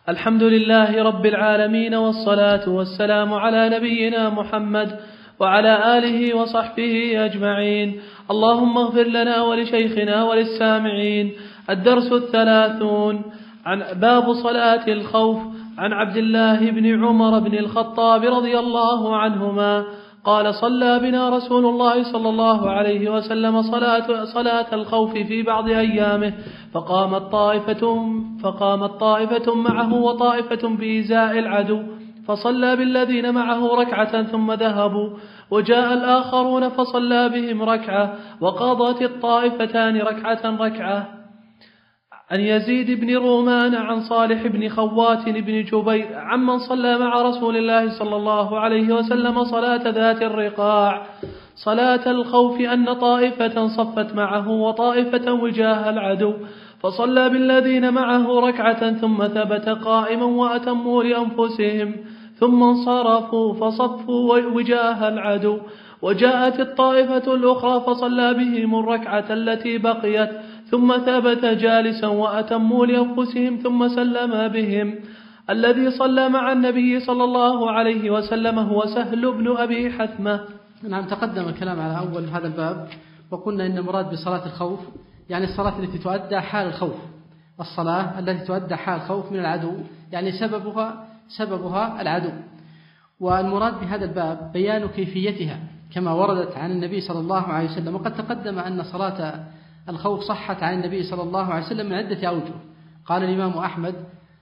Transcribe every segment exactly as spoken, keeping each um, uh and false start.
الحمد لله رب العالمين، والصلاة والسلام على نبينا محمد وعلى آله وصحبه أجمعين. اللهم اغفر لنا ولشيخنا وللسامعين. الدرس الثلاثون، عن باب صلاة الخوف. عن عبد الله بن عمر بن الخطاب رضي الله عنهما قال: صلى بنا رسول الله صلى الله عليه وسلم صلاة, صلاة الخوف في بعض أيامه، فقامت طائفة, فقامت طائفة معه وطائفة بإزاء العدو، فصلى بالذين معه ركعة ثم ذهبوا، وجاء الآخرون فصلى بهم ركعة، وقضت الطائفتان ركعة ركعة. عن يزيد بن رومان عن صالح بن خوات بن جبير عمن صلى مع رسول الله صلى الله عليه وسلم صلاة ذات الرقاع صلاة الخوف، أن طائفة صفت معه وطائفة وجاه العدو، فصلى بالذين معه ركعة ثم ثبت قائما وأتموا لأنفسهم، ثم انصرفوا فصفوا وجاه العدو، وجاءت الطائفة الأخرى فصلى بهم الركعة التي بقيت، ثم ثبت جالسا وأتموا لأنفسهم ثم سلم بهم. الذي صلى مع النبي صلى الله عليه وسلم هو سهل بن أبي حثمة. نعم، تقدم الكلام على أول هذا الباب، وقلنا إن المراد بصلاة الخوف يعني الصلاة التي تؤدى حال الخوف، الصلاة التي تؤدى حال الخوف من العدو، يعني سببها سببها العدو. والمراد بهذا الباب بيان كيفيتها كما وردت عن النبي صلى الله عليه وسلم. وقد تقدم أن صلاة الخوف صحت عن النبي صلى الله عليه وسلم من عدة أوجه. قال الإمام أحمد: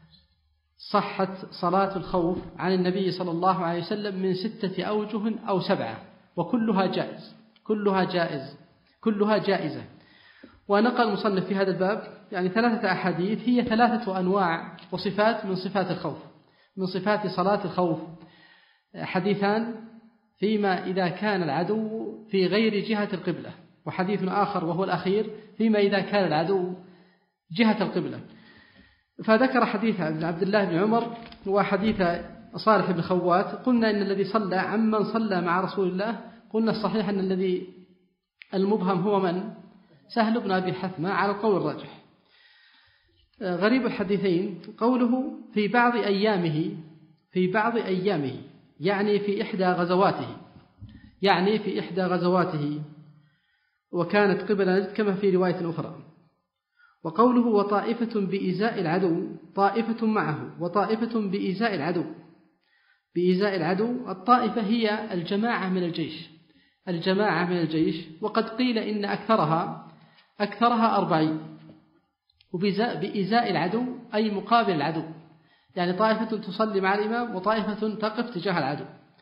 صحت صلاة الخوف عن النبي صلى الله عليه وسلم من ستة أوجه أو سبعة، وكلها جائز كلها جائز كلها جائزة. ونقل المصنف في هذا الباب يعني ثلاثة أحاديث هي ثلاثة أنواع وصفات من صفات الخوف، من صفات صلاة الخوف. حديثان فيما إذا كان العدو في غير جهة القبلة، وحديث آخر وهو الأخير فيما إذا كان العدو جهة القبلة. فذكر حديث عبد الله بن عمر وحديث صالح بن خوات. قلنا إن الذي صلى عمن صلى مع رسول الله، قلنا الصحيح أن الذي المبهم هو من؟ سهل بن أبي حثمة على القول الراجح. غريب الحديثين قوله في بعض أيامه، في بعض أيامه يعني في إحدى غزواته، يعني في إحدى غزواته وكانت قبل نجد كما في رواية أخرى. وقوله وطائفة بإزاء العدو، طائفة معه وطائفة بإزاء العدو. بإزاء العدو الطائفة هي الجماعة من الجيش، الجماعة من الجيش. وقد قيل إن أكثرها أكثرها أربعين. وبإزاء العدو أي مقابل العدو، يعني طائفة تصلي مع الإمام وطائفة تقف تجاه العدو.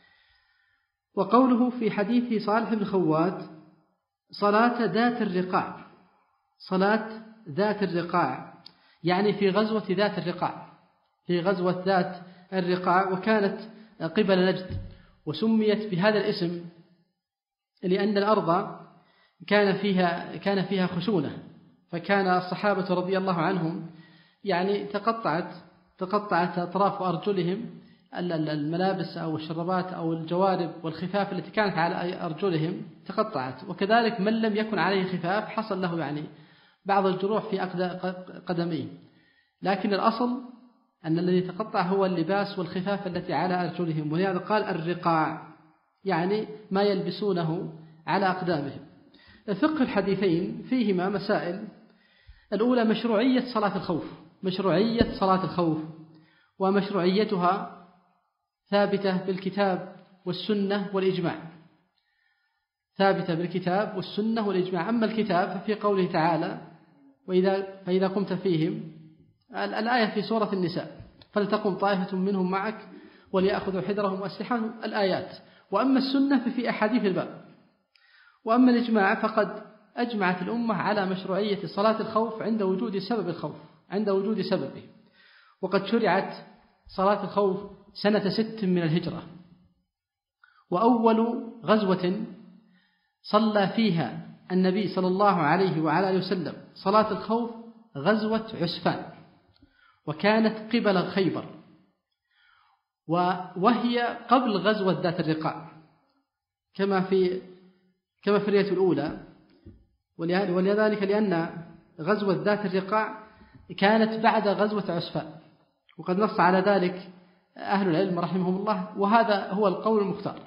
وقوله في حديث صالح بن خوات صلاة ذات الرقاع، صلاة ذات الرقاع يعني في غزوة ذات الرقاع، في غزوة ذات الرقاع، وكانت قبل نجد، وسميت بهذا الاسم لأن الأرض كان فيها كان فيها خشونة، فكان الصحابة رضي الله عنهم يعني تقطعت تقطعت أطراف أرجلهم، الملابس أو الشربات أو الجوارب والخفاف التي كانت على أرجلهم تقطعت، وكذلك من لم يكن عليه خفاف حصل له يعني بعض الجروح في قدميه. لكن الأصل أن الذي تقطع هو اللباس والخفاف التي على أرجلهم، ولهذا قال الرقاع يعني ما يلبسونه على أقدامهم. فقه الحديثين فيهما مسائل. الأولى مشروعية صلاة الخوف، مشروعية صلاة الخوف، ومشروعيتها ثابتة بالكتاب والسنة والإجماع، ثابتة بالكتاب والسنة والإجماع. أما الكتاب ففي قوله تعالى وإذا فإذا قمت فيهم، الآية في سورة النساء فلتقم طائفة منهم معك وليأخذوا حذرهم وأسلحتهم، الآيات. وأما السنة ففي أحاديث الباب. وأما الإجماع فقد أجمعت الأمة على مشروعية صلاة الخوف عند وجود سبب الخوف، عند وجود سببه. وقد شرعت صلاة الخوف سنة ست من الهجرة، وأول غزوة صلى فيها النبي صلى الله عليه وعلى آله وسلم صلاة الخوف غزوة عسفان، وكانت قبل خيبر، وهي قبل غزوة ذات الرقاع كما في كما في الرواية الأولى. ولذلك لأن غزوة ذات الرقاع كانت بعد غزوة عسفان، وقد نص على ذلك أهل العلم رحمهم الله، وهذا هو القول المختار.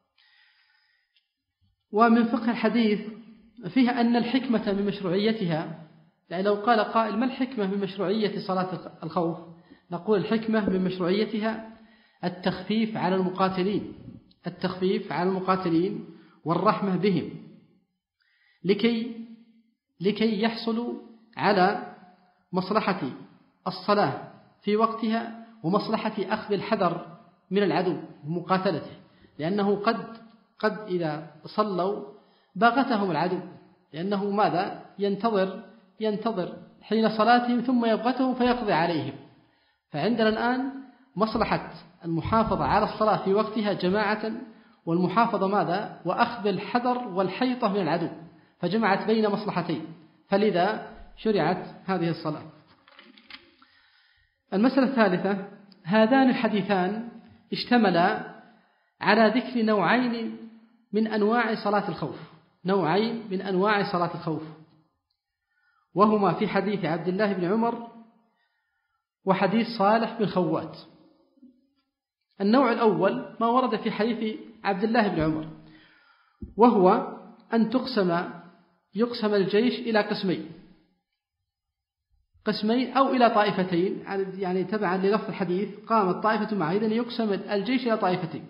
ومن فقه الحديث فيها أن الحكمة من مشروعيتها، يعني لو قال قائل ما الحكمة من مشروعية صلاة الخوف، نقول الحكمة من مشروعيتها التخفيف على المقاتلين التخفيف على المقاتلين والرحمة بهم، لكي لكي يحصلوا على مصلحة الصلاة في وقتها ومصلحة أخذ الحذر من العدو ومقاتلته، لأنه قد قد إذا صلوا باغتهم العدو، لأنه ماذا ينتظر ينتظر حين صلاتهم ثم يبغتهم فيقضي عليهم. فعندنا الآن مصلحة المحافظة على الصلاة في وقتها جماعة، والمحافظة ماذا وأخذ الحذر والحيطة من العدو، فجمعت بين مصلحتين، فلذا شرعت هذه الصلاة. المسألة الثالثة، هذان الحديثان اشتملا على ذكر نوعين من أنواع صلاة الخوف نوعين من أنواع صلاة الخوف وهما في حديث عبد الله بن عمر وحديث صالح بن خوات. النوع الأول ما ورد في حديث عبد الله بن عمر، وهو أن تقسم يقسم الجيش إلى قسمين قسمين أو إلى طائفتين، يعني تبعا للفظ الحديث قامت طائفة معه، إذن يقسم الجيش إلى طائفتين،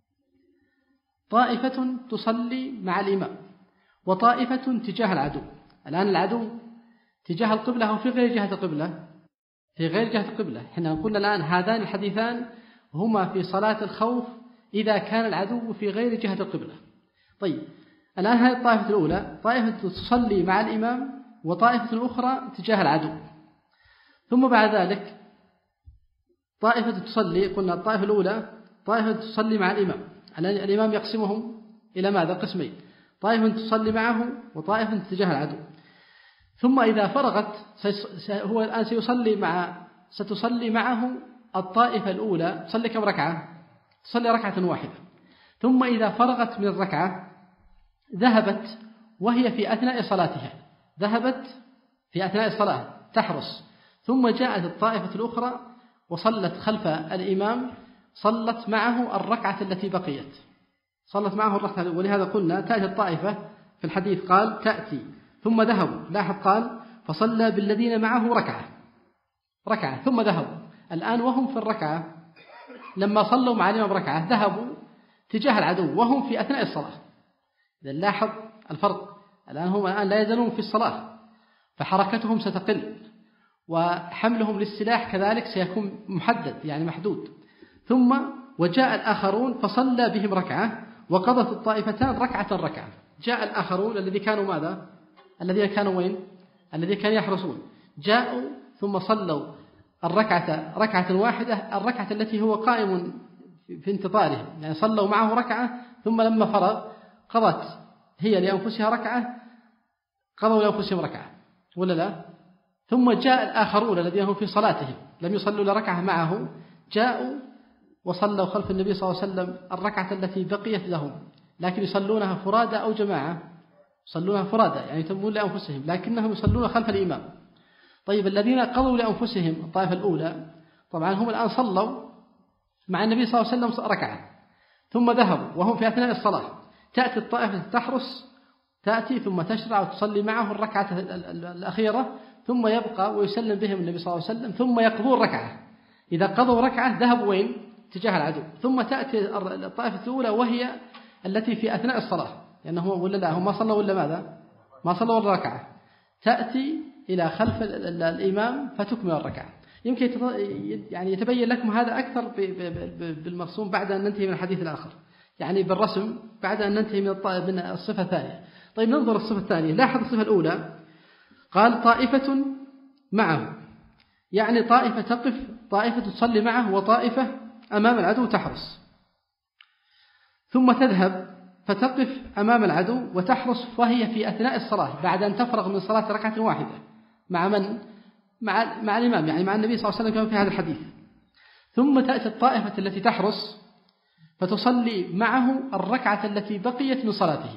طائفة تصلي مع الإمام وطائفة تجاه العدو. الآن العدو تجاه القبلة أو في غير جهة القبلة في غير جهة القبلة حين قلنا الآن هذان الحديثان هما في صلاة الخوف إذا كان العدو في غير جهة القبلة. طيب الآن هذه الطائفة الأولى طائفة تصلي مع الإمام وطائفة أخرى تجاه العدو، ثم بعد ذلك طائفة تصلي، قلنا الطائفة الأولى طائفة تصلي مع الإمام، الإمام يقسمهم إلى ماذا قسمين، طائفة تصلي معه وطائفة تجاه العدو. ثم إذا فرغت هو الآن سيصلي مع ستصلي معه الطائفة الأولى، تصلي كم ركعة؟ تصلي ركعة واحدة. ثم إذا فرغت من الركعة ذهبت وهي في أثناء صلاتها ذهبت في أثناء الصلاة تحرس، ثم جاءت الطائفة الأخرى وصلت خلف الإمام، صلت معه الركعة التي بقيت صلت معه الركعة. ولهذا قلنا تأتي الطائفة في الحديث قال تأتي ثم ذهبوا، لاحظ قال فصلى بالذين معه ركعة ركعة ثم ذهبوا. الآن وهم في الركعة لما صلوا مع الإمام ركعة ذهبوا تجاه العدو وهم في أثناء الصلاة. إذا لاحظ الفرق، الآن هم الآن لا يزالون في الصلاة فحركتهم ستقل وحملهم للسلاح كذلك سيكون محدد يعني محدود. ثم وجاء الآخرون فصلى بهم ركعة وقضت الطائفتان ركعة ركعة. جاء الآخرون الذي كانوا ماذا الذين كانوا وين الذي كانوا يحرسون، جاءوا ثم صلوا الركعة ركعة واحدة، الركعة التي هو قائم في انتظاره، يعني صلوا معه ركعة ثم لما فرغ قضت هي لأنفسها ركعة، قضوا لأنفسهم ركعة ولا لا؟ ثم جاء الآخرون الذين هم في صلاتهم لم يصلوا لركعة معه، جاءوا وصلوا خلف النبي صلى الله عليه وسلم الركعة التي بقيت لهم، لكن يصلونها فرادى أو جماعة، يصلونها فرادى يعني يتمون لأنفسهم لكنهم يصلون خلف الإمام. طيب الذين قضوا لأنفسهم الطائفة الأولى طبعا هم الآن صلوا مع النبي صلى الله عليه وسلم ركعة ثم ذهبوا وهم في أثناء الصلاة، تأتي الطائفة تحرس تأتي ثم تشرع وتصلي معه الركعة الأخيرة ثم يبقى ويسلم بهم النبي صلى الله عليه وسلم ثم يقضون ركعة. إذا قضوا ركعة ذهبوا وين تجاه العدو، ثم تأتي الطائفة الأولى وهي التي في أثناء الصلاة لأنه يعني ولا لا هم ما صلوا ولا ماذا ما صلوا ولا ركعة، تأتي إلى خلف الإمام فتكمل الركعة. يمكن يعني يتبين لكم هذا أكثر بالمرسوم بعد أن ننتهي من الحديث الآخر، يعني بالرسم بعد أن ننتهي من الصفة الثانية. طيب ننظر الصفة الثانية، لاحظ الصفة الأولى قال طائفة معه، يعني طائفة تقف طائفة تصلي معه وطائفة أمام العدو تحرس، ثم تذهب فتقف أمام العدو وتحرس وهي في أثناء الصلاة بعد أن تفرغ من صلاة ركعة واحدة مع من؟ مع, مع الإمام يعني مع النبي صلى الله عليه وسلم كما في هذا الحديث. ثم تأتي الطائفة التي تحرس فتصلي معه الركعة التي بقيت من صلاته.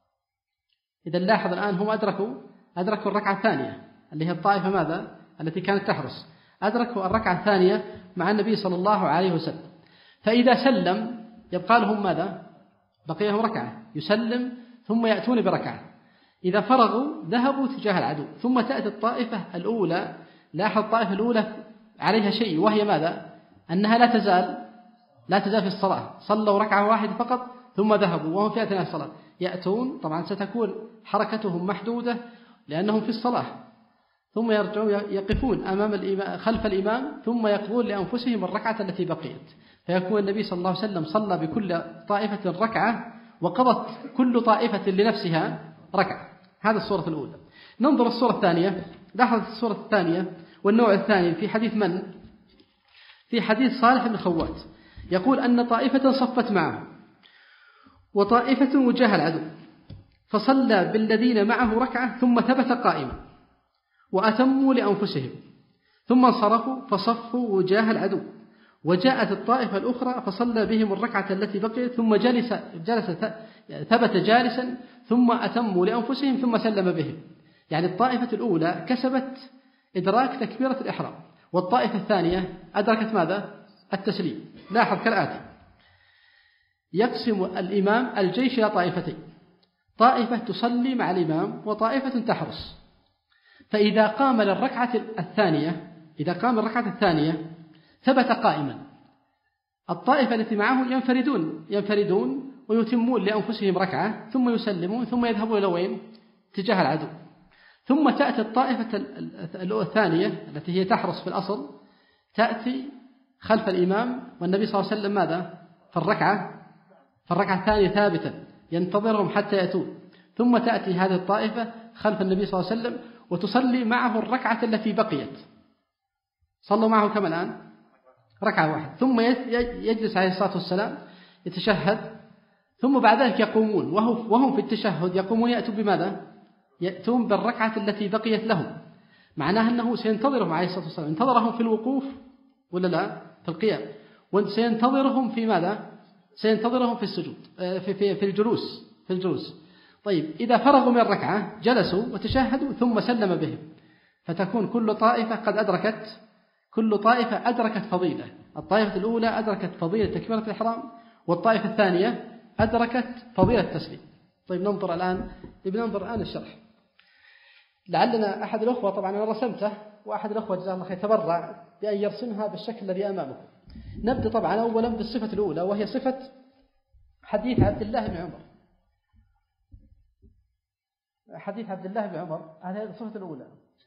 إذا لاحظ الآن هم أدركوا أدركوا الركعة الثانية اللي هي الطائفة ماذا التي كانت تحرس، أدركوا الركعة الثانية مع النبي صلى الله عليه وسلم. فإذا سلم يبقى لهم ماذا؟ بقي لهم ركعة، يسلم ثم يأتون بركعة. إذا فرغوا ذهبوا تجاه العدو، ثم تأتي الطائفة الأولى. لاحظ الطائفة الأولى عليها شيء، وهي ماذا؟ أنها لا تزال لا تزال في الصلاة، صلوا ركعة واحدة فقط ثم ذهبوا وهم في أثناء الصلاة. يأتون طبعا ستكون حركتهم محدودة لأنهم في الصلاة، ثم يرجعون يقفون أمام الإمام خلف الإمام، ثم يقضون لأنفسهم الركعة التي بقيت. فيكون النبي صلى الله عليه وسلم صلى بكل طائفة ركعة، وقضت كل طائفة لنفسها ركعة. هذا الصورة الأولى. ننظر الصورة الثانية. لاحظ الصورة الثانية والنوع الثاني في حديث من؟ في حديث صالح بن خوات، يقول أن طائفة صفت معه وطائفة وجاه العدو، فصلى بالذين معه ركعة ثم ثبت قائما وأتموا لأنفسهم، ثم انصرفوا فصفوا وجاه العدو. وجاءت الطائفة الأخرى فصلى بهم الركعة التي بقيت ثم جلس, جلس ثبت جالسا ثم أتموا لأنفسهم ثم سلم بهم. يعني الطائفة الأولى كسبت إدراك تكبيرة الإحرام، والطائفة الثانية أدركت ماذا؟ التسليم. لاحظ كالآتي: يقسم الإمام الجيش إلى طائفتين، طائفة تصلي مع الإمام وطائفة تحرس. فإذا قام للركعة الثانية إذا قام الركعة الثانية ثبت قائما. الطائفة التي معه ينفردون ينفردون ويتمون لأنفسهم ركعة ثم يسلمون ثم يذهبون إلى وين؟ تجاه العدو. ثم تأتي الطائفة الثانية التي هي تحرس في الأصل، تأتي خلف الإمام والنبي صلى الله عليه وسلم ماذا؟ في الركعة في الركعة الثانية ثابتا ينتظرهم حتى يأتون. ثم تأتي هذه الطائفة خلف النبي صلى الله عليه وسلم وتصلي معه الركعة التي بقيت. صلوا معه كم الآن؟ ركعة واحدة. ثم يجلس عليه الصلاة والسلام يتشهد، ثم بعد ذلك يقومون وهم في التشهد يقومون يأتون بماذا؟ يأتون بالركعة التي بقيت لهم. معناها أنه سينتظرهم عليه الصلاة والسلام، انتظرهم في الوقوف ولا لا؟ في القيام. وسينتظرهم في ماذا؟ سينتظرهم في السجود في في في الجلوس في الجلوس. طيب إذا فرغوا من الركعة جلسوا وتشهدوا ثم سلم بهم، فتكون كل طائفة قد أدركت كل طائفة أدركت فضيلة. الطائفة الأولى أدركت فضيلة تكبيرة الإحرام، والطائفة الثانية أدركت فضيلة التسليم. طيب ننظر الآن بننظر الآن الشرح. لعلنا أحد الأخوة، طبعا أنا رسمته وأحد الأخوة جزاه الله خير تبرع بأن يرسمها بالشكل الذي أمامه. نبدأ طبعا أولا بالصفة الأولى، وهي صفة حديث عبد الله بن عمر. حديث عبد الله بن عمر هذه الصفة الأولى.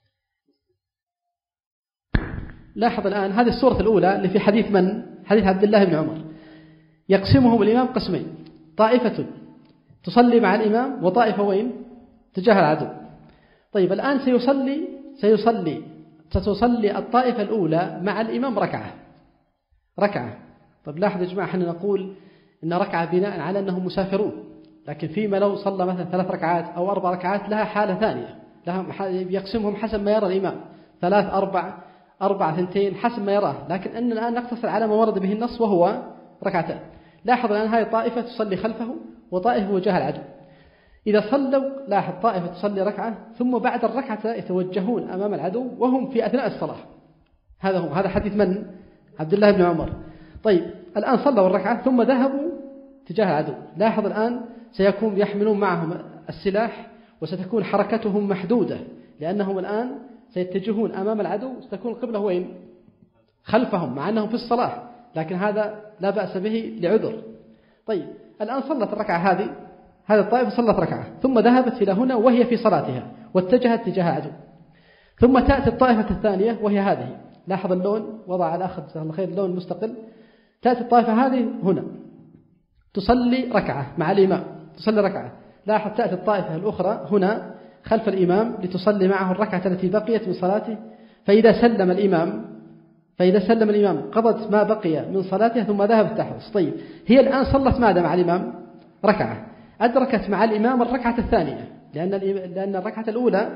لاحظ الآن هذه الصورة الأولى اللي في حديث من؟ حديث عبد الله بن عمر. يقسمهم الإمام قسمين، طائفة تصلي مع الإمام وطائفة وين؟ تجاه العدو. طيب الآن سيصلي سيصلي ستصلي الطائفة الأولى مع الإمام ركعة ركعة. طيب لاحظ يا جماعة، احنا نقول إن ركعة بناء على أنهم مسافرون، لكن فيما لو صلى مثلا ثلاث ركعات أو أربع ركعات لها حالة ثانية، لها يقسمهم حسب ما يرى الإمام، ثلاث أربع أربع ثنتين حسب ما يراه. لكن أن الآن نقتصر على ما ورد به النص وهو ركعتان. لاحظ الآن هذه طائفة تصلي خلفه وطائفة وجاه العدو. إذا صلوا لاحظ طائفة تصلي ركعة ثم بعد الركعة يتوجهون أمام العدو وهم في أثناء الصلاة. هذا هو هذا حديث من؟ عبد الله بن عمر. طيب الآن صلوا الركعة ثم ذهبوا تجاه العدو. لاحظ الآن سيكون يحملون معهم السلاح وستكون حركتهم محدودة، لأنهم الآن سيتجهون أمام العدو، ستكون القبلة وين؟ خلفهم، مع أنهم في الصلاة، لكن هذا لا بأس به لعذر. طيب الآن صلت الركعة هذه هذه الطائفة صلت ركعة ثم ذهبت إلى هنا وهي في صلاتها واتجهت تجاه العدو. ثم تأتي الطائفة الثانية وهي هذه. لاحظ اللون، وضع على أخذ جزاه الله خير اللون المستقل. تأتي الطائفة هذه هنا تصلي ركعة مع الإمام، تصلي ركعة. لاحظ تأتي الطائفة الأخرى هنا خلف الإمام لتصلي معه الركعة التي بقيت من صلاته. فإذا سلم الإمام فإذا سلم الإمام قضت ما بقي من صلاتها ثم ذهبت تحرس. طيب هي الآن صلت ماذا مع الإمام؟ ركعة، أدركت مع الإمام الركعة الثانية، لأن لأن الركعة الأولى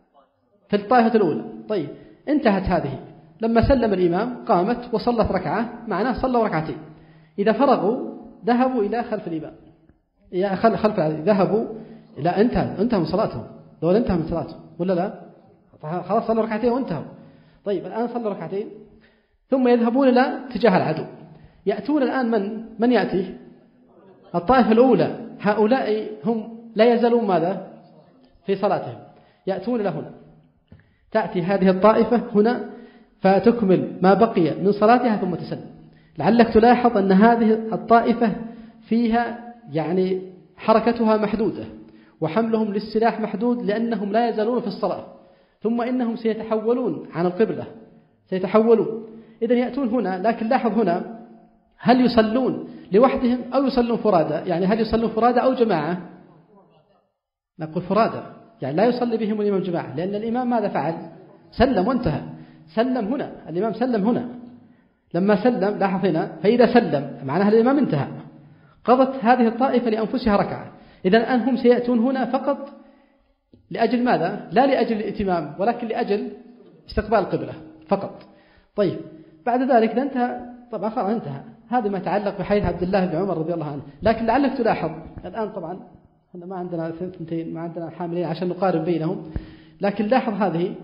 في الطائفة الأولى. طيب انتهت هذه، لما سلم الإمام قامت وصلت ركعة، معناه صلوا ركعتين. إذا فرغوا ذهبوا إلى خلف الإمام، يا خلف خلف ذهبوا لا انتهى انتهى من صلاتهم، لو انتهى من صلاتهم ولا لا؟ خلاص صلوا ركعتين وانتهوا. طيب الآن صلوا ركعتين ثم يذهبون إلى اتجاه العدو. يأتون الآن من من يأتي؟ الطائفة الأولى. هؤلاء هم لا يزالون ماذا؟ في صلاتهم. يأتون إلى هنا، تأتي هذه الطائفة هنا فتكمل ما بقي من صلاتها ثم تسلم. لعلك تلاحظ أن هذه الطائفة فيها يعني حركتها محدودة وحملهم للسلاح محدود، لأنهم لا يزالون في الصلاة، ثم إنهم سيتحولون عن القبلة، سيتحولون. إذن يأتون هنا، لكن لاحظ هنا هل يصلون لوحدهم أو يصلون فرادى؟ يعني هل يصلون فرادى أو جماعة؟ نقول فرادى، يعني لا يصلي بهم الإمام جماعة، لأن الإمام ماذا فعل؟ سلم وانتهى. سلم هنا، الإمام سلم هنا. لما سلم لاحظ هنا، فإذا سلم معناها الإمام انتهى، قضت هذه الطائفة لأنفسها ركعة. إذن الآن هم سيأتون هنا فقط لأجل ماذا؟ لا لأجل الائتمام، ولكن لأجل استقبال القبلة فقط. طيب بعد ذلك إذا انتهى، طبعا خلاص انتهى. هذا ما يتعلق بحديث عبد الله بن عمر رضي الله عنه. لكن لعلك تلاحظ الآن، طبعا احنا ما عندنا ثنتين، ما عندنا حاملين عشان نقارن بينهم، لكن لاحظ هذه،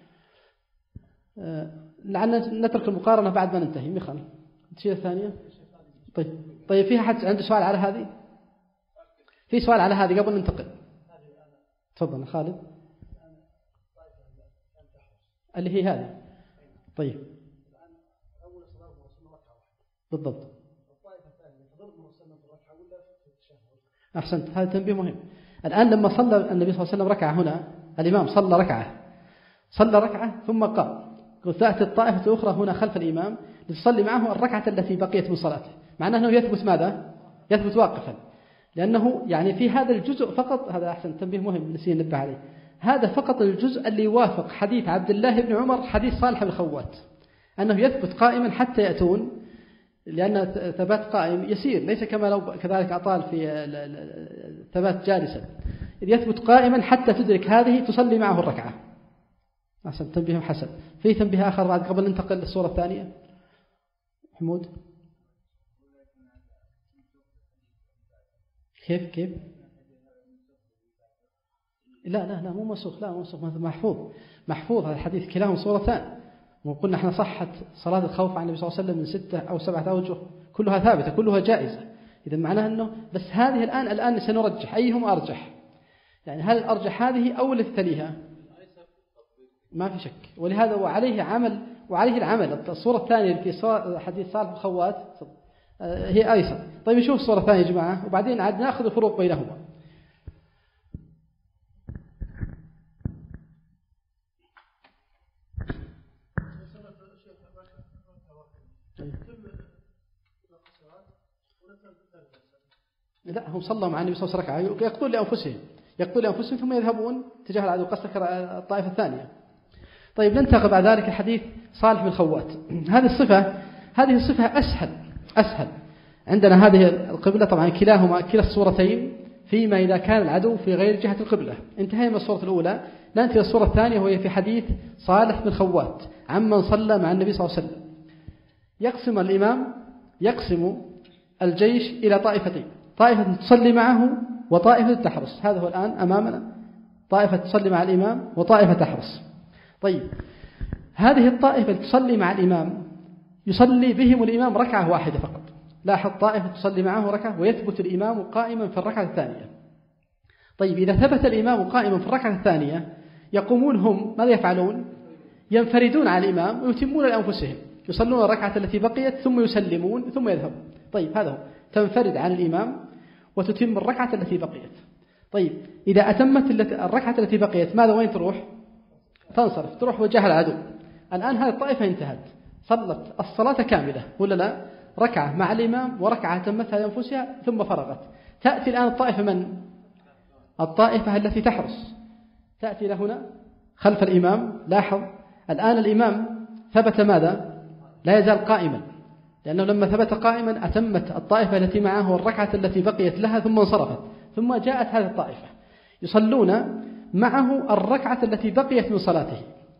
لعلنا نترك المقارنة بعد ما ننتهي. مخل الشيء الثانية. طيب طيب فيها حد عنده سؤال على هذه؟ في سؤال على هذه قبل ننتقل؟ تفضل خالد. اللي هي هذه. طيب بالضبط. أحسنت، هذا تنبيه مهم. الآن لما صلى النبي صلى الله عليه وسلم ركعة هنا، الإمام صلى ركعة صلى ركعة ثم قام، تأتي الطائفة الأخرى هنا خلف الإمام لتصلي معه الركعة التي بقيت من صلاته، معناه أنه يثبت ماذا؟ يثبت واقفا، لأنه يعني في هذا الجزء فقط. هذا أحسن تنبيه مهم نسينا ننبه عليه. هذا فقط الجزء اللي يوافق حديث عبد الله بن عمر، حديث صالح بن خوات، أنه يثبت قائما حتى يأتون، لأن ثبات قائم يسير، ليس كما لو كذلك أطال في ثبات جالسا. إذ يثبت قائما حتى تدرك هذه تصلي معه الركعة. أحسن تنبيه حسن. في تنبيه آخر بعد قبل ننتقل للصورة الثانية؟ حمود كيف كيف لا لا لا مو منسوخ، لا منسوخ، محفوظ محفوظ هذا الحديث، كلاهما صورتان. وقلنا احنا صحت صلاة الخوف عن النبي صلى الله عليه وسلم من ستة أو سبعة أوجه، كلها ثابتة كلها جائزة. إذا معناها أنه بس هذه الآن الآن سنرجح أيهم أرجح، يعني هل أرجح هذه أو التي تليها؟ ما في شك. ولهذا وعليه عمل وعليه العمل. الصورة الثانية في حديث صالح بن خوات هي أيسر. طيب نشوف الصورة الثانية يا جماعة وبعدين عاد نأخذ الفروق بينهما. لا هم صلوا مع النبي صلى الله عليه وسلم ركعة، يقتلون لأنفسهم يقتلون لأنفسهم ثم يذهبون تجاه العدو، قصدك الطائفة الثانية. طيب ننتقل بعد ذلك الحديث صالح بن خوات. هذه الصفة هذه الصفة أسهل أسهل عندنا. هذه القبلة طبعا كلاهما كلا الصورتين فيما إذا كان العدو في غير جهة القبلة. انتهينا من الصورة الأولى، نأتي إلى الصورة الثانية وهي في حديث صالح بن خوات عمن صلى مع النبي صلى الله عليه وسلم. يقسم الإمام يقسم الجيش إلى طائفتين، طائفة تصلي معه وطائفة تحرس. هذا هو الآن أمامنا، طائفة تصلي مع الإمام وطائفة تحرس. طيب هذه الطائفة تصلي مع الإمام يصلي بهم الإمام ركعة واحدة فقط. لاحظ طائفة تصلي معه ركعة ويثبت الإمام قائما في الركعة الثانية. طيب إذا ثبت الإمام قائما في الركعة الثانية يقومون هم ماذا يفعلون؟ ينفردون على الإمام ويتمون لأنفسهم، يصلون الركعة التي بقيت ثم يسلمون ثم يذهبون. طيب هذا هو، تنفرد عن الإمام وتتم الركعة التي بقيت. طيب إذا أتمت الركعة التي بقيت ماذا وين تروح؟ تنصرف، تروح وجه العدو. الآن هذه الطائفة انتهت، صلت الصلاة كاملة ولا لا؟ ركعة مع الإمام وركعة تمتها لأنفسها ثم فرغت. تأتي الآن الطائفة من؟ الطائفة التي تحرس، تأتي لهنا خلف الإمام. لاحظ الآن الإمام ثبت ماذا؟ لا يزال قائما، لأنه لما ثبت قائما أتمت الطائفة التي معه الركعة التي بقيت لها ثم انصرفت. ثم جاءت هذه الطائفة يصلون معه الركعة التي بقيت من صلاته.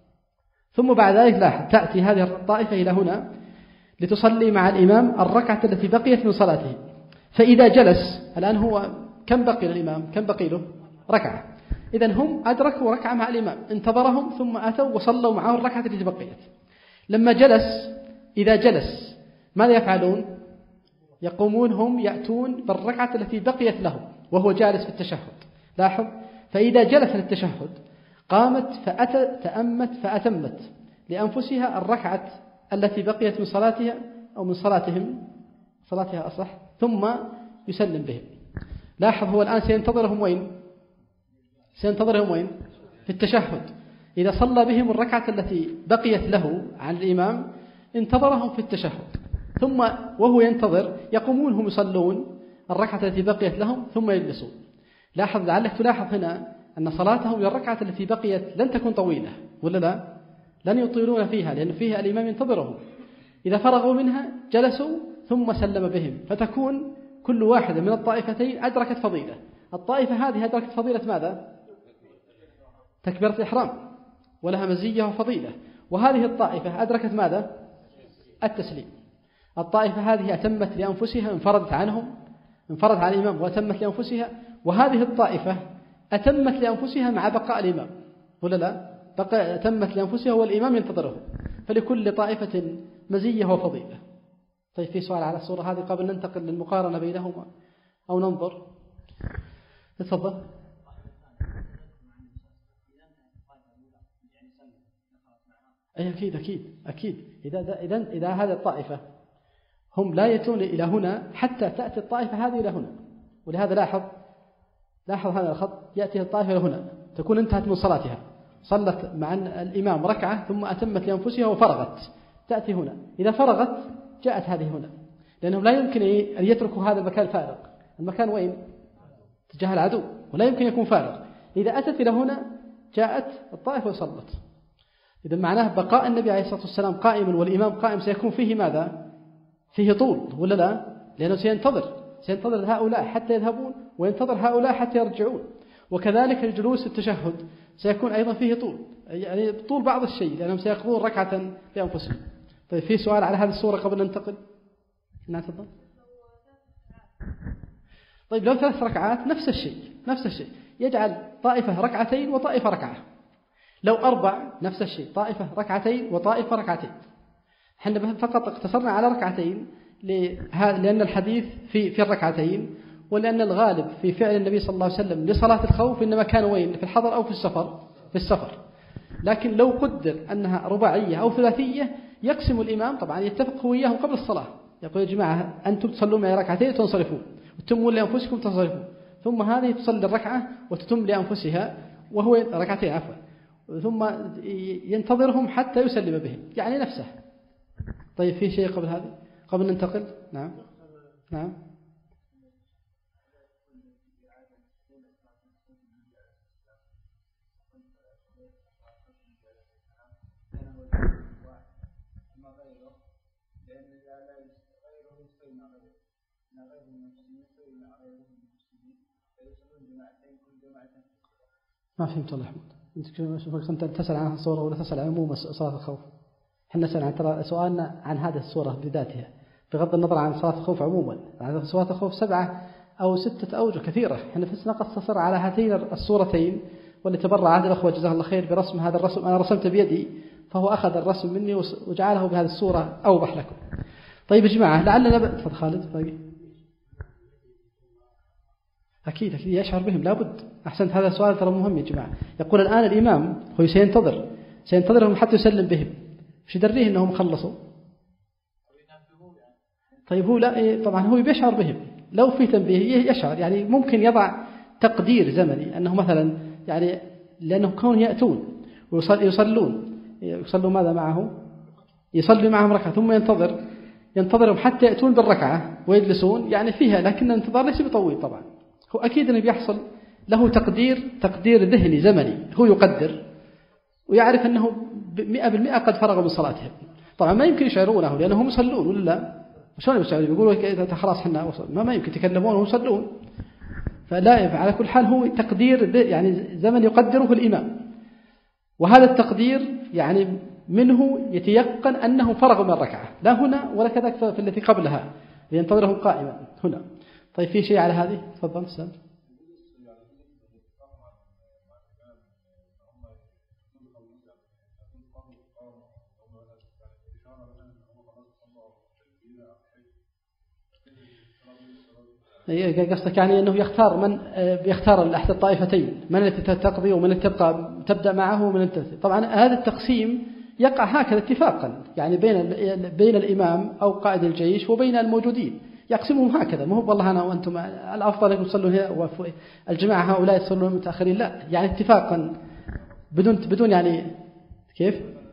ثم بعد ذلك لاحظ تأتي هذه الطائفة إلى هنا لتصلي مع الإمام الركعة التي بقيت من صلاته. فإذا جلس الآن هو كم بقي للإمام؟ كم بقي له؟ ركعة. إذن هم أدركوا ركعة مع الإمام، انتظرهم ثم أتوا وصلوا معه الركعة التي بقيت. لما جلس إذا جلس ماذا يفعلون؟ يقومون هم يأتون بالركعة التي بقيت له وهو جالس في التشهد. لاحظ، فإذا جلس للتشهد قامت فأت تأمت فأتمت لأنفسها الركعة التي بقيت من صلاتها أو من صلاتهم صلاتها أصح، ثم يسلم بهم. لاحظ، هو الآن سينتظرهم وين؟ سينتظرهم وين؟ في التشهد. إذا صلى بهم الركعة التي بقيت له عن الإمام انتظرهم في التشهد، ثم وهو ينتظر يقومون هم يصلون الركعة التي بقيت لهم ثم يجلسون. لاحظ، لعلك تلاحظ هنا أن صلاتهم للركعة التي بقيت لن تكون طويلة ولا لا؟ لن يطيلون فيها، لأن فيها الإمام ينتظرهم. إذا فرغوا منها جلسوا ثم سلم بهم، فتكون كل واحدة من الطائفتين أدركت فضيلة. الطائفة هذه أدركت فضيلة ماذا؟ تكبيرة الإحرام، ولها مزية وفضيلة. وهذه الطائفة أدركت ماذا؟ التسليم. الطائفة هذه أتمت لأنفسها، انفردت عنهم، انفرد عن الإمام وأتمت لأنفسها. وهذه الطائفة أتمت لأنفسها مع بقاء الإمام ولا لا؟ بقى أتمت لأنفسها والإمام ينتظره. فلكل طائفة مزية وفضيلة. طيب، في سؤال على الصورة هذه قبل ننتقل للمقارنة بينهما أو ننظر؟ تفضل. أي أكيد أكيد أكيد. إذا إذا إذا هذه الطائفة هم لا يأتون إلى هنا حتى تأتي الطائفة هذه إلى هنا. ولهذا لاحظ لاحظ هذا الخط، يأتي الطائفة إلى هنا تكون انتهت من صلاتها، صلت مع الإمام ركعة ثم أتمت لأنفسها وفرغت، تأتي هنا. إذا فرغت جاءت هذه هنا، لأنهم لا يمكن أن يتركوا هذا المكان فارغ. المكان وين؟ تجاه العدو، ولا يمكن يكون فارغ. إذا أتت إلى هنا جاءت الطائفة وصلت. إذا معناه بقاء النبي عليه الصلاة والسلام قائما والإمام قائم سيكون فيه ماذا؟ فيه طول ولا لا؟ لأنه سينتظر سينتظر هؤلاء حتى يذهبون وينتظر هؤلاء حتى يرجعون. وكذلك الجلوس التشهد سيكون أيضا فيه طول، يعني طول بعض الشيء، لأنهم سيقضون ركعة لأنفسهم. طيب، في سؤال على هذه الصورة قبل أن ننتقل؟ نعم تفضل. طيب، لو ثلاث ركعات نفس الشيء نفس الشيء يجعل طائفة ركعتين وطائفة ركعة. لو أربع نفس الشيء، طائفة ركعتين وطائفة ركعتين. احنا فقط اقتصرنا على ركعتين لأن الحديث في في الركعتين، ولأن الغالب في فعل النبي صلى الله عليه وسلم لصلاة الخوف إنما كان وين؟ في الحضر أو في السفر في السفر. لكن لو قدر أنها رباعية أو ثلاثية يقسم الإمام، طبعا يتفق هو إياهم قبل الصلاة، يقول يا جماعة أنتم تصلون معي ركعتين تنصرفون وتتمون لأنفسكم تصرفون، ثم هذه تصلي الركعة وتتم لأنفسها وهو ركعتين عفوا، ثم ينتظرهم حتى يسلم بهم، يعني نفسه. طيب، في شيء قبل هذه قبل ننتقل؟ نعم نعم. ما فهمت الله أحمد، أنت تسأل عن الصورة ولا تسأل عن عموم صلاة الخوف؟ احنا نسأل عن ترى سؤالنا عن هذه الصورة بذاتها بغض النظر عن صلاة الخوف عموما. عن صلاة الخوف سبعة أو ستة أوجه كثيرة، احنا فسنا قصصر على هاتين الصورتين، واللي تبرع عهد الأخوة جزاه الله خير برسم هذا الرسم، أنا رسمت بيدي فهو أخذ الرسم مني وجعله بهذه الصورة أوضح لكم. طيب يا جماعة، لعلنا تفضل خالد باقي. أكيد أكيد يشعر بهم لابد. أحسنت، هذا السؤال ترى مهم يا جماعة. يقول الآن الإمام هو سينتظر سينتظرهم حتى يسلم بهم، مش يدريه أنهم خلصوا. طيب هو لا، طبعا هو بيشعر بهم، لو في تنبيه يشعر، يعني ممكن يضع تقدير زمني أنه مثلا يعني لأنه كون يأتون ويصلون يصلوا ماذا معه؟ يصلي معهم ركعة ثم ينتظر ينتظرهم حتى يأتون بالركعة ويجلسون، يعني فيها، لكن الانتظار ليس بطويل. طبعا هو أكيد أنه بيحصل له تقدير تقدير ذهني زمني، هو يقدر ويعرف أنه مئة بالمئة قد فرغ من صلاتهم. طبعا ما يمكن يشعرونه لأنهم يصلون ولا لا؟ شلون يشعرون؟ يقولوا خلاص احنا وصل، ما ما يمكن يتكلمون وهم يصلون. فلا، على كل حال هو تقدير يعني زمن يقدره الإمام، وهذا التقدير يعني منه يتيقن أنه فرغ من الركعة، لا هنا ولا كذلك في التي قبلها لينتظرهم قائما هنا. طيب، في شيء على هذه؟ تفضل أستاذ. قصدك يعني أنه يختار من يختار أحد الطائفتين، من التي تقضي ومن التي تبقى تبدأ معه ومن التي. طبعا هذا التقسيم يقع هكذا اتفاقا، يعني بين بين الإمام أو قائد الجيش وبين الموجودين، يقسمهم هكذا، ما هو والله أنا وأنتم الأفضل أن تصلون هنا والجماعة هؤلاء يصلون متأخرين، لا، يعني اتفاقا بدون بدون يعني كيف؟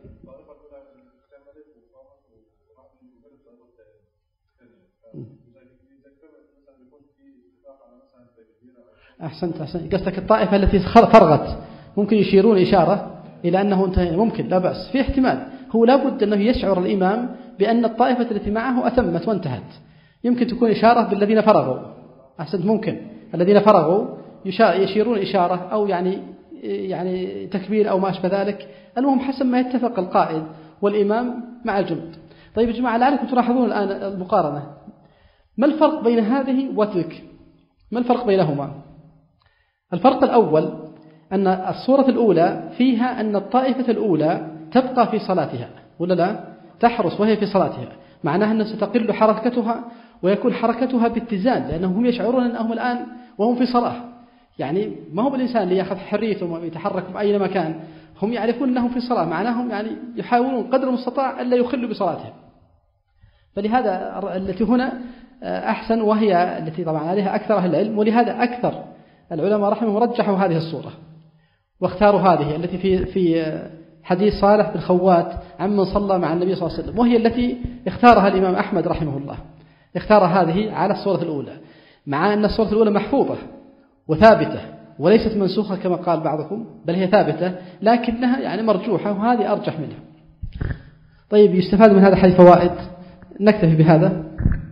أحسنت أحسنت قصدك الطائفة التي فرغت ممكن يشيرون إشارة إلى أنه انتهى، ممكن لا بأس، في احتمال، هو لابد أنه يشعر الإمام بأن الطائفة التي معه أتمت وانتهت، يمكن تكون إشارة بالذين فرغوا. أحسنت، ممكن الذين فرغوا يشيرون إشارة أو يعني يعني تكبير أو ما أشبه ذلك، المهم حسب ما يتفق القائد والإمام مع الجند. طيب يا جماعة لعلكم تلاحظون الآن المقارنة، ما الفرق بين هذه وتلك؟ ما الفرق بينهما؟ الفرق الأول أن الصورة الأولى فيها أن الطائفة الأولى تبقى في صلاتها ولا لا؟ تحرس وهي في صلاتها، معناها أن ستقل حركتها ويكون حركتها باتزان، لأنهم يشعرون أنهم الآن وهم في صلاة، يعني ما هو بالإنسان ليأخذ حريتهم ويتحرك أي مكان، هم يعرفون أنهم في صلاة، معناهم يعني يحاولون قدر المستطاع ألا يخلوا بصلاتهم. فلهذا التي هنا أحسن، وهي التي طبعا عليها أكثر أهل العلم، ولهذا أكثر العلماء رحمهم رجحوا هذه الصورة واختاروا هذه التي في في حديث صالح بن خوات عمن صلى مع النبي صلى الله عليه وسلم، وهي التي اختارها الإمام أحمد رحمه الله، اختار هذه على الصورة الأولى، مع أن الصورة الأولى محفوظة وثابتة وليست منسوخة كما قال بعضكم، بل هي ثابتة لكنها يعني مرجوحة، وهذه أرجح منها. طيب يستفاد من هذا الحديث فوائد، نكتفي بهذا.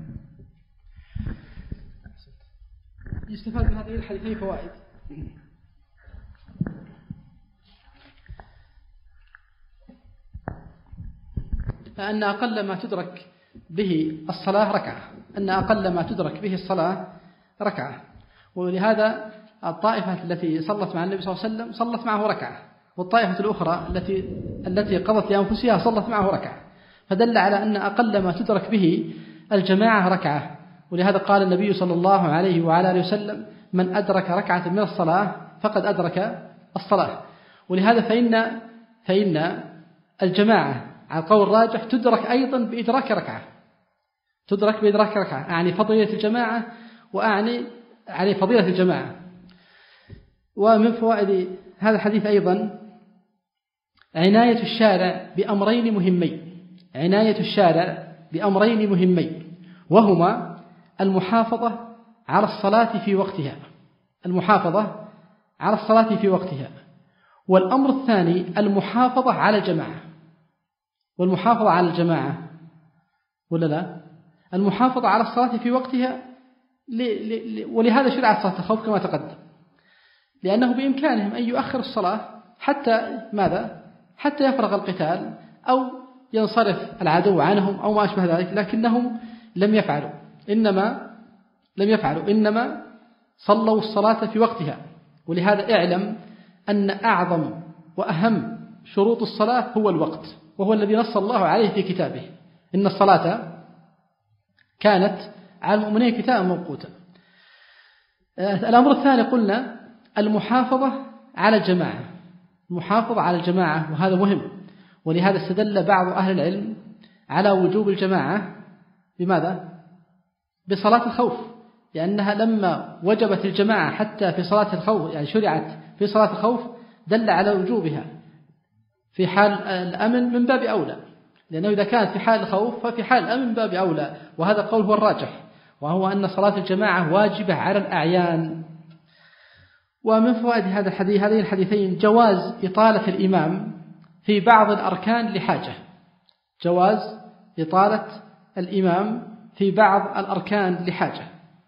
يستفاد من هذه الحديثين فوائد. أن أقل ما تدرك به الصلاة ركعة، أن أقل ما تدرك به الصلاة ركعة، ولهذا الطائفة التي صلت مع النبي صلى الله عليه وسلم صلت معه ركعة، والطائفة الأخرى التي التي قضت لأنفسها صلت معه ركعة، فدل على أن أقل ما تدرك به الجماعة ركعة. ولهذا قال النبي صلى الله عليه وعلى آله وسلم: من أدرك ركعة من الصلاة فقد أدرك الصلاة. ولهذا فإن فإن الجماعة على القول الراجح تدرك أيضا بإدراك ركعة، تدرك بإدراك ركعة، أعني فضيلة الجماعة وأعني على فضيلة الجماعة. ومن فوائد هذا الحديث أيضا عناية الشارع بأمرين مهمين، عناية الشارع بأمرين مهمين، وهما المحافظة على الصلاة في وقتها، المحافظة على الصلاة في وقتها، والأمر الثاني المحافظة على الجماعة، والمحافظة على الجماعة ولا لا؟ المحافظة على الصلاة في وقتها، ولهذا شرعت صلاة الخوف كما تقدم، لأنه بإمكانهم أن يؤخر الصلاة حتى ماذا؟ حتى يفرغ القتال أو ينصرف العدو عنهم أو ما أشبه ذلك، لكنهم لم يفعلوا، إنما لم يفعلوا إنما صلوا الصلاة في وقتها. ولهذا اعلم أن أعظم وأهم شروط الصلاة هو الوقت، وهو الذي نص الله عليه في كتابه: إن الصلاة كانت على المؤمنين كتابا موقوتا. الأمر الثاني قلنا المحافظة على الجماعة، المحافظة على الجماعة، وهذا مهم. ولهذا استدل بعض أهل العلم على وجوب الجماعة بماذا؟ بصلاة الخوف، لأنها لما وجبت الجماعة حتى في صلاة الخوف، يعني شرعت في صلاة الخوف، دل على وجوبها في حال الأمن من باب أولى، لأنه إذا كانت في حال الخوف ففي حال الأمن من باب أولى، وهذا القول هو الراجح، وهو أن صلاة الجماعة واجبة على الأعيان. ومن فوائد هذا الحديث هذين الحديثين جواز إطالة الإمام في بعض الأركان لحاجة، جواز إطالة الإمام في بعض الأركان لحاجة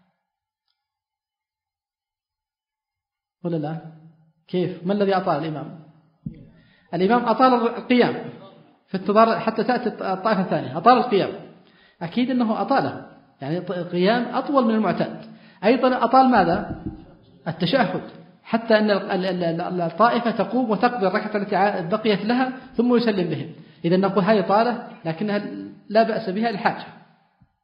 ولا لا؟ كيف؟ ما الذي أطال الإمام؟ الإمام أطال القيام في انتظار حتى تأتي الطائفة الثانية، أطال القيام، أكيد أنه أطاله، يعني القيام أطول من المعتاد. أيضا أطال ماذا؟ التشهد، حتى أن الطائفة تقوم وتقضي الركعة التي بقيت لها ثم يسلم بهم. إذا نقول هذه طالة لكنها لا بأس بها للحاجة.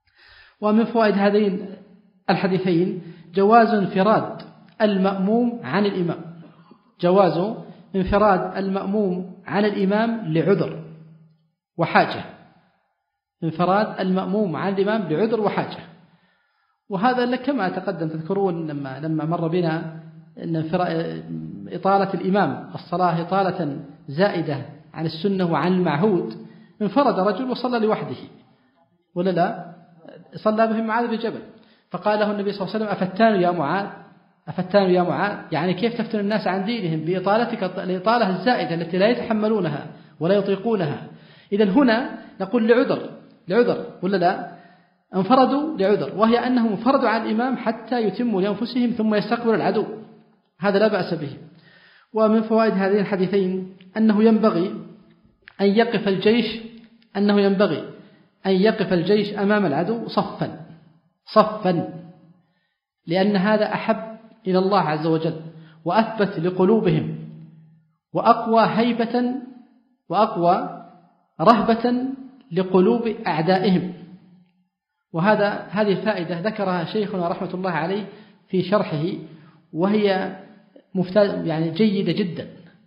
ومن فوائد هذين الحديثين جواز انفراد المأموم عن الإمام، جواز انفراد المأموم عن الإمام لعذر وحاجة، انفراد المأموم عن الإمام لعذر وحاجة. وهذا كما تقدم تذكرون لما لما مر بنا أن إطالة الإمام الصلاة إطالة زائدة عن السنة وعن المعهود، انفرد رجل وصلى لوحده ولا لا؟ صلى بهم معاذ بن جبل، فقال له النبي صلى الله عليه وسلم: أفتان يا معاذ، أفتان يا معاذ، يعني كيف تفتن الناس عن دينهم بإطالتك الإطالة الزائدة التي لا يتحملونها ولا يطيقونها. إذن هنا نقول لعذر، لعذر ولا لا؟ انفردوا لعذر، وهي أنهم انفردوا عن الإمام حتى يتموا لأنفسهم ثم يستقبلوا العدو، هذا لا بأس به. ومن فوائد هذين الحديثين أنه ينبغي أن يقف الجيش أنه ينبغي أن يقف الجيش أمام العدو صفا صفا، لأن هذا أحب إلى الله عز وجل وأثبت لقلوبهم وأقوى هيبة وأقوى رهبة لقلوب أعدائهم. وهذا هذه الفائدة ذكرها شيخنا رحمة الله عليه في شرحه، وهي يعني جيدة جدا.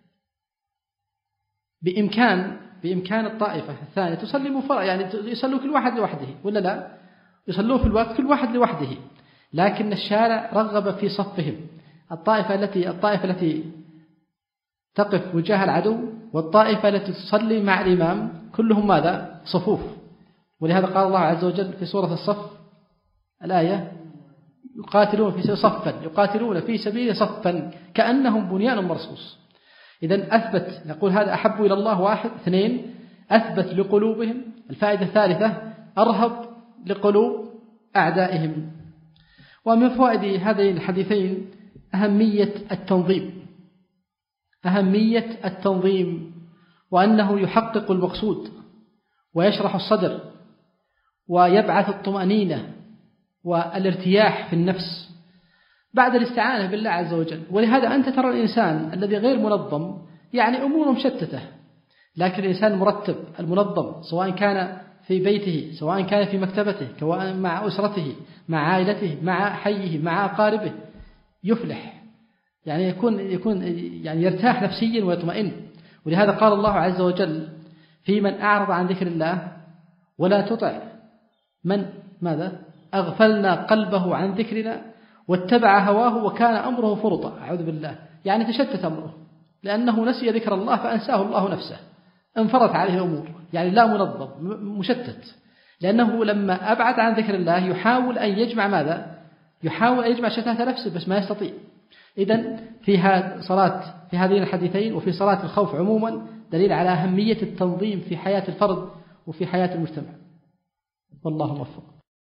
بإمكان بإمكان الطائفة الثانية تصلي مفرد، يعني يصلوا كل واحد لوحده ولا لا؟ يصلوا في الوقت كل واحد لوحده، لكن الشارع رغب في صفهم. الطائفة التي الطائفة التي تقف وجاه العدو والطائفة التي تصلي مع الإمام كلهم ماذا؟ صفوف. ولهذا قال الله عز وجل في سورة الصف الآية: يقاتلون في صفا يقاتلون في سبيل صفا كأنهم بنيان مرصوص. إذن أثبت، نقول هذا أحب إلى الله، واحد. اثنين، أثبت لقلوبهم. الفائدة الثالثة: أرهب لقلوب أعدائهم. ومن فوائد هذين الحديثين أهمية التنظيم، أهمية التنظيم، وأنه يحقق المقصود ويشرح الصدر ويبعث الطمأنينة والارتياح في النفس بعد الاستعانة بالله عز وجل. ولهذا أنت ترى الإنسان الذي غير منظم يعني أموره مشتتة، لكن الإنسان المرتب المنظم سواء كان في بيته، سواء كان في مكتبته، سواء مع أسرته، مع عائلته، مع حيه، مع أقاربه، يفلح، يعني يكون يكون يعني يرتاح نفسيا ويطمئن. ولهذا قال الله عز وجل: في من أعرض عن ذكر الله ولا تطع من ماذا أغفلنا قلبه عن ذكرنا واتبع هواه وكان أمره فرطا. أعوذ بالله، يعني تشتت أمره لأنه نسي ذكر الله فأنساه الله نفسه، انفرط عليه الأمور، يعني لا منظم، مشتت، لأنه لما أبعد عن ذكر الله يحاول أن يجمع ماذا؟ يحاول أن يجمع شتات نفسه بس ما يستطيع. إذن في هذه صلاة في هذين الحديثين وفي صلاة الخوف عموما دليل على أهمية التنظيم في حياة الفرد وفي حياة المجتمع. والله موفق.